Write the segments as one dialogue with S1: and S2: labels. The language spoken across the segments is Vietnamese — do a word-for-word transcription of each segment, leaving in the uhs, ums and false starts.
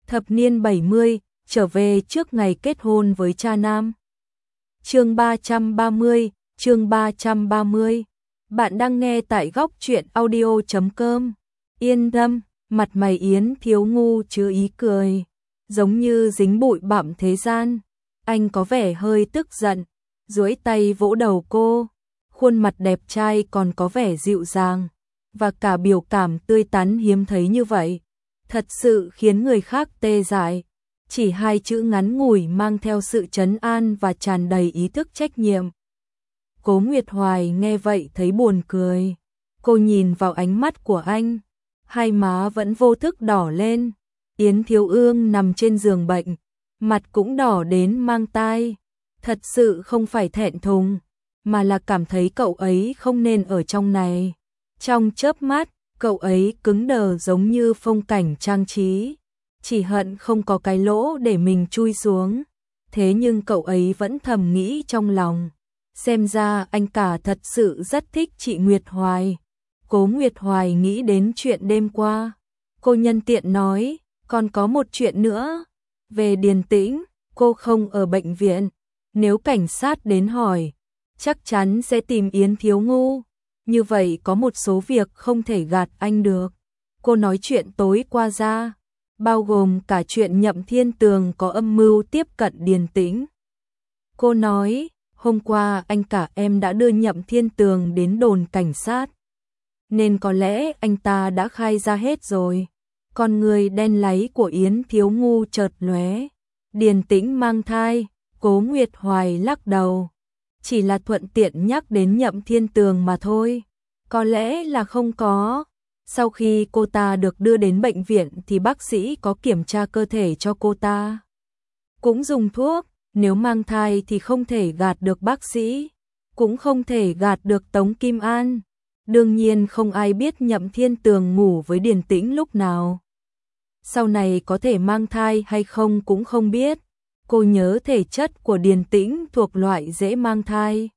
S1: Thập niên bảy mươi, trở về trước ngày kết hôn với cha nam. Chương ba trăm ba mươi, chương ba trăm ba mươi. Bạn đang nghe tại góc truyện audio chấm com. Yên tâm, mặt mày Yến Thiếu Ngu chứa ý cười, giống như dính bụi bặm thế gian. Anh có vẻ hơi tức giận, duỗi tay vỗ đầu cô, khuôn mặt đẹp trai còn có vẻ dịu dàng, và cả biểu cảm tươi tắn hiếm thấy như vậy, thật sự khiến người khác tê dại. Chỉ hai chữ ngắn ngủi mang theo sự trấn an và tràn đầy ý thức trách nhiệm. Cố Nguyệt Hoài nghe vậy thấy buồn cười. Cô nhìn vào ánh mắt của anh, hai má vẫn vô thức đỏ lên. Yến Thiếu Ương nằm trên giường bệnh, mặt cũng đỏ đến mang tai. Thật sự không phải thẹn thùng, mà là cảm thấy cậu ấy không nên ở trong này. Trong chớp mắt, cậu ấy cứng đờ giống như phong cảnh trang trí, chỉ hận không có cái lỗ để mình chui xuống. Thế nhưng cậu ấy vẫn thầm nghĩ trong lòng, xem ra anh cả thật sự rất thích chị Nguyệt Hoài. Cố Nguyệt Hoài nghĩ đến chuyện đêm qua. Cô nhân tiện nói, còn có một chuyện nữa. Về Điền Tĩnh, cô không ở bệnh viện. Nếu cảnh sát đến hỏi, chắc chắn sẽ tìm Yến Thiếu Ngu. Như vậy có một số việc không thể gạt anh được. Cô nói chuyện tối qua ra, bao gồm cả chuyện Nhậm Thiên Tường có âm mưu tiếp cận Điền Tĩnh. Cô nói, hôm qua anh cả em đã đưa Nhậm Thiên Tường đến đồn cảnh sát, nên có lẽ anh ta đã khai ra hết rồi. Con người đen láy của Yến Thiếu Ngu chợt lóe. Điền Tĩnh mang thai. Cố Nguyệt Hoài lắc đầu, chỉ là thuận tiện nhắc đến Nhậm Thiên Tường mà thôi. Có lẽ là không có. Sau khi cô ta được đưa đến bệnh viện thì bác sĩ có kiểm tra cơ thể cho cô ta, cũng dùng thuốc. Nếu mang thai thì không thể gạt được bác sĩ, cũng không thể gạt được Tống Kim An. Đương nhiên không ai biết Nhậm Thiên Tường ngủ với Điền Tĩnh lúc nào. Sau này có thể mang thai hay không cũng không biết. Cô nhớ thể chất của Điền Tĩnh thuộc loại dễ mang thai.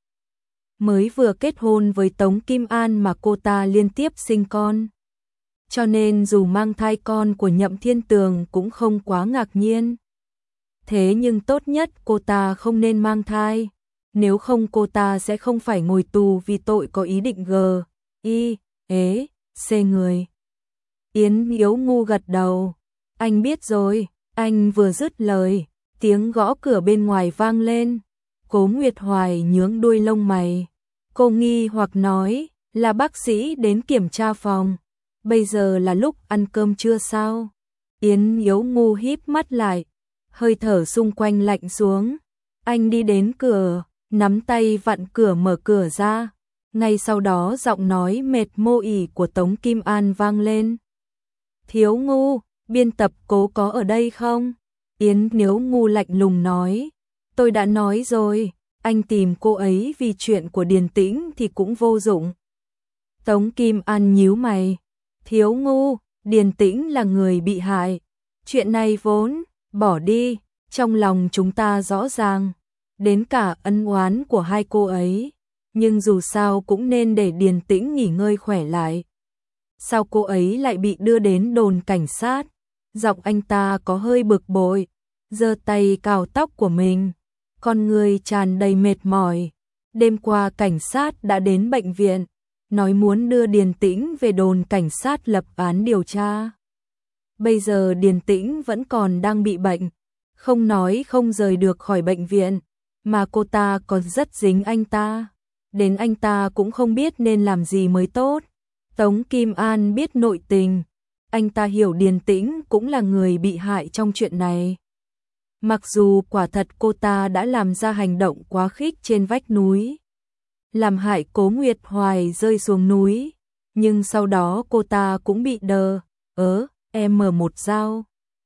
S1: Mới vừa kết hôn với Tống Kim An mà cô ta liên tiếp sinh con, cho nên dù mang thai con của Nhậm Thiên Tường cũng không quá ngạc nhiên. Thế nhưng tốt nhất cô ta không nên mang thai, nếu không cô ta sẽ không phải ngồi tù vì tội có ý định g, y, ế, c người. Yến Thiếu Ngu gật đầu, anh biết rồi. Anh vừa dứt lời, tiếng gõ cửa bên ngoài vang lên. Cố Nguyệt Hoài nhướng đuôi lông mày. Cô nghi hoặc nói, là bác sĩ đến kiểm tra phòng. Bây giờ là lúc ăn cơm trưa sao? Yến Thiếu Ngu híp mắt lại, hơi thở xung quanh lạnh xuống. Anh đi đến cửa, nắm tay vặn cửa mở cửa ra. Ngay sau đó giọng nói mệt mô ỉ của Tống Kim An vang lên. Thiếu Ngu, biên tập Cố có ở đây không? Yến Thiếu Ngu lạnh lùng nói, tôi đã nói rồi, anh tìm cô ấy vì chuyện của Điền Tĩnh thì cũng vô dụng. Tống Kim An nhíu mày, Thiếu Ngu, Điền Tĩnh là người bị hại. Chuyện này vốn, bỏ đi, trong lòng chúng ta rõ ràng, đến cả ân oán của hai cô ấy. Nhưng dù sao cũng nên để Điền Tĩnh nghỉ ngơi khỏe lại. Sao cô ấy lại bị đưa đến đồn cảnh sát? Giọng anh ta có hơi bực bội, giơ tay cào tóc của mình, con người tràn đầy mệt mỏi. Đêm qua cảnh sát đã đến bệnh viện, nói muốn đưa Điền Tĩnh về đồn cảnh sát lập án điều tra. Bây giờ Điền Tĩnh vẫn còn đang bị bệnh, không nói không rời được khỏi bệnh viện, mà cô ta còn rất dính anh ta. Đến anh ta cũng không biết nên làm gì mới tốt. Tống Kim An biết nội tình, anh ta hiểu Điền Tĩnh cũng là người bị hại trong chuyện này. Mặc dù quả thật cô ta đã làm ra hành động quá khích trên vách núi, làm hại Cố Nguyệt Hoài rơi xuống núi, nhưng sau đó cô ta cũng bị đờ, ớ, em mở một dao.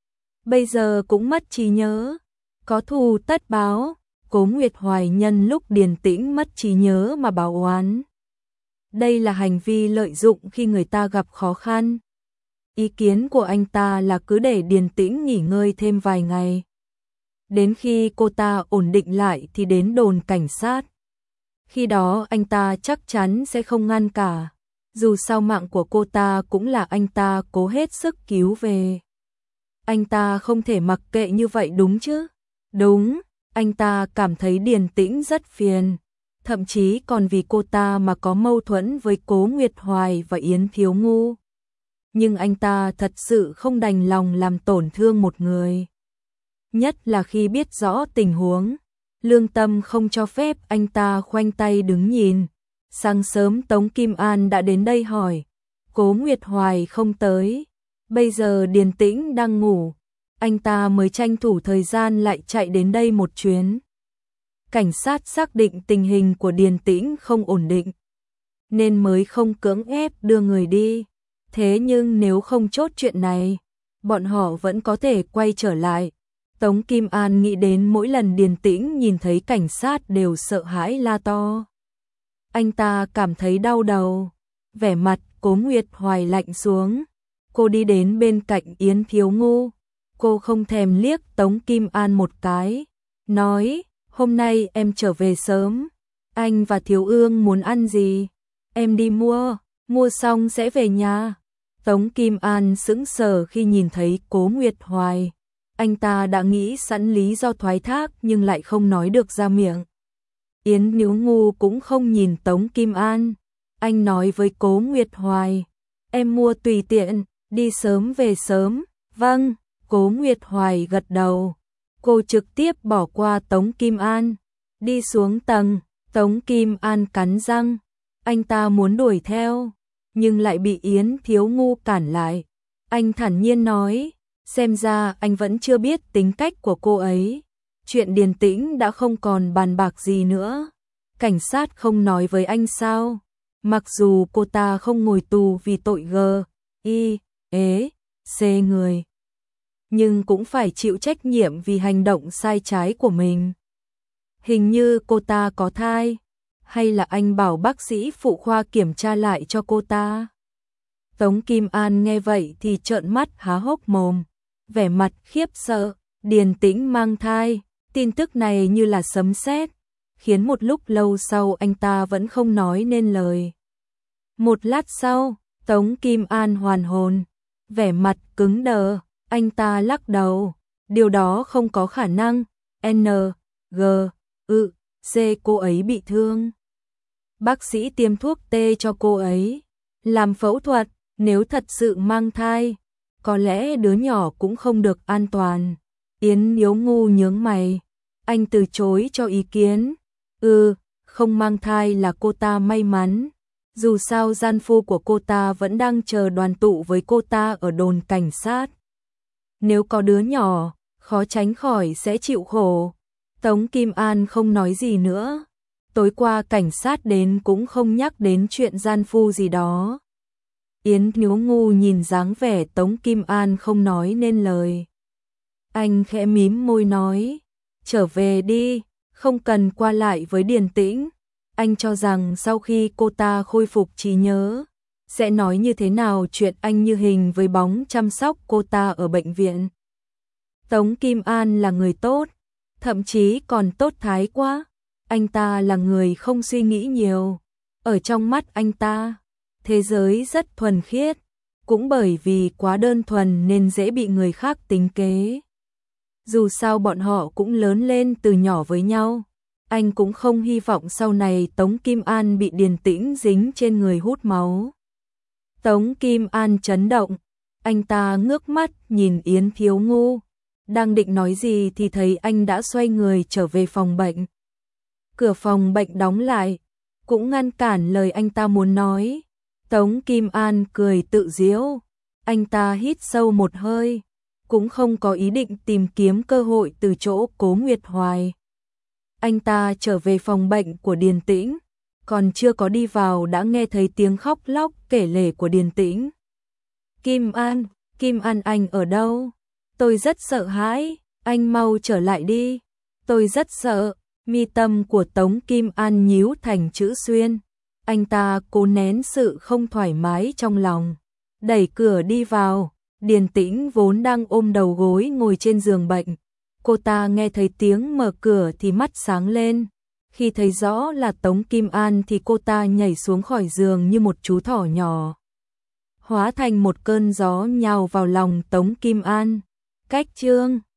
S1: Bây giờ cũng mất trí nhớ, có thù tất báo. Cố Nguyệt Hoài nhân lúc Điền Tĩnh mất trí nhớ mà báo oán. Đây là hành vi lợi dụng khi người ta gặp khó khăn. Ý kiến của anh ta là cứ để Điền Tĩnh nghỉ ngơi thêm vài ngày. Đến khi cô ta ổn định lại thì đến đồn cảnh sát. Khi đó anh ta chắc chắn sẽ không ngăn cả. Dù sao mạng của cô ta cũng là anh ta cố hết sức cứu về. Anh ta không thể mặc kệ như vậy đúng chứ? Đúng, anh ta cảm thấy Điền Tĩnh rất phiền, thậm chí còn vì cô ta mà có mâu thuẫn với Cố Nguyệt Hoài và Yến Thiếu Ngu. Nhưng anh ta thật sự không đành lòng làm tổn thương một người. Nhất là khi biết rõ tình huống, lương tâm không cho phép anh ta khoanh tay đứng nhìn. Sáng sớm Tống Kim An đã đến đây hỏi, Cố Nguyệt Hoài không tới, bây giờ Điền Tĩnh đang ngủ, anh ta mới tranh thủ thời gian lại chạy đến đây một chuyến. Cảnh sát xác định tình hình của Điền Tĩnh không ổn định, nên mới không cưỡng ép đưa người đi. Thế nhưng nếu không chốt chuyện này, bọn họ vẫn có thể quay trở lại. Tống Kim An nghĩ đến mỗi lần Điền Tĩnh nhìn thấy cảnh sát đều sợ hãi la to. Anh ta cảm thấy đau đầu, vẻ mặt Cố Nguyệt Hoài lạnh xuống. Cô đi đến bên cạnh Yến Thiếu Ngu, cô không thèm liếc Tống Kim An một cái, nói, hôm nay em trở về sớm, anh và Thiếu Ương muốn ăn gì? Em đi mua, mua xong sẽ về nhà. Tống Kim An sững sờ khi nhìn thấy Cố Nguyệt Hoài. Anh ta đã nghĩ sẵn lý do thoái thác nhưng lại không nói được ra miệng. Yến Thiếu Ngu cũng không nhìn Tống Kim An. Anh nói với Cố Nguyệt Hoài, em mua tùy tiện, đi sớm về sớm. Vâng, Cố Nguyệt Hoài gật đầu. Cô trực tiếp bỏ qua Tống Kim An, đi xuống tầng. Tống Kim An cắn răng, anh ta muốn đuổi theo, nhưng lại bị Yến Thiếu Ngu cản lại. Anh thản nhiên nói, xem ra anh vẫn chưa biết tính cách của cô ấy. Chuyện Điền Tĩnh đã không còn bàn bạc gì nữa. Cảnh sát không nói với anh sao? Mặc dù cô ta không ngồi tù vì tội g, i, ế, c người, nhưng cũng phải chịu trách nhiệm vì hành động sai trái của mình. Hình như cô ta có thai, hay là anh bảo bác sĩ phụ khoa kiểm tra lại cho cô ta? Tống Kim An nghe vậy thì trợn mắt há hốc mồm, vẻ mặt khiếp sợ. Điền Tĩnh mang thai, tin tức này như là sấm sét, khiến một lúc lâu sau anh ta vẫn không nói nên lời. Một lát sau, Tống Kim An hoàn hồn, vẻ mặt cứng đờ, anh ta lắc đầu, điều đó không có khả năng. N, G, ư, C cô ấy bị thương. Bác sĩ tiêm thuốc tê cho cô ấy, làm phẫu thuật, nếu thật sự mang thai, có lẽ đứa nhỏ cũng không được an toàn. Yến Thiếu Ngu nhướng mày, anh từ chối cho ý kiến. Ừ, không mang thai là cô ta may mắn. Dù sao gian phu của cô ta vẫn đang chờ đoàn tụ với cô ta ở đồn cảnh sát. Nếu có đứa nhỏ, khó tránh khỏi sẽ chịu khổ. Tống Kim An không nói gì nữa. Tối qua cảnh sát đến cũng không nhắc đến chuyện gian phu gì đó. Yến Thiếu Ngu nhìn dáng vẻ Tống Kim An không nói nên lời. Anh khẽ mím môi nói, trở về đi, không cần qua lại với Điền Tĩnh. Anh cho rằng sau khi cô ta khôi phục trí nhớ, sẽ nói như thế nào chuyện anh như hình với bóng chăm sóc cô ta ở bệnh viện. Tống Kim An là người tốt, thậm chí còn tốt thái quá. Anh ta là người không suy nghĩ nhiều. Ở trong mắt anh ta, thế giới rất thuần khiết, cũng bởi vì quá đơn thuần nên dễ bị người khác tính kế. Dù sao bọn họ cũng lớn lên từ nhỏ với nhau. Anh cũng không hy vọng sau này Tống Kim An bị Điền Tĩnh dính trên người hút máu. Tống Kim An chấn động, anh ta ngước mắt nhìn Yến Thiếu Ngu, đang định nói gì thì thấy anh đã xoay người trở về phòng bệnh. Cửa phòng bệnh đóng lại, cũng ngăn cản lời anh ta muốn nói. Tống Kim An cười tự giễu, anh ta hít sâu một hơi, cũng không có ý định tìm kiếm cơ hội từ chỗ Cố Nguyệt Hoài. Anh ta trở về phòng bệnh của Điền Tĩnh, còn chưa có đi vào đã nghe thấy tiếng khóc lóc kể lể của Điền Tĩnh. Kim An, Kim An anh ở đâu? Tôi rất sợ hãi, anh mau trở lại đi. Tôi rất sợ. Mi tâm của Tống Kim An nhíu thành chữ xuyên. Anh ta cố nén sự không thoải mái trong lòng, đẩy cửa đi vào. Điền Tĩnh vốn đang ôm đầu gối ngồi trên giường bệnh. Cô ta nghe thấy tiếng mở cửa thì mắt sáng lên. Khi thấy rõ là Tống Kim An thì cô ta nhảy xuống khỏi giường như một chú thỏ nhỏ, hóa thành một cơn gió nhào vào lòng Tống Kim An. cách chương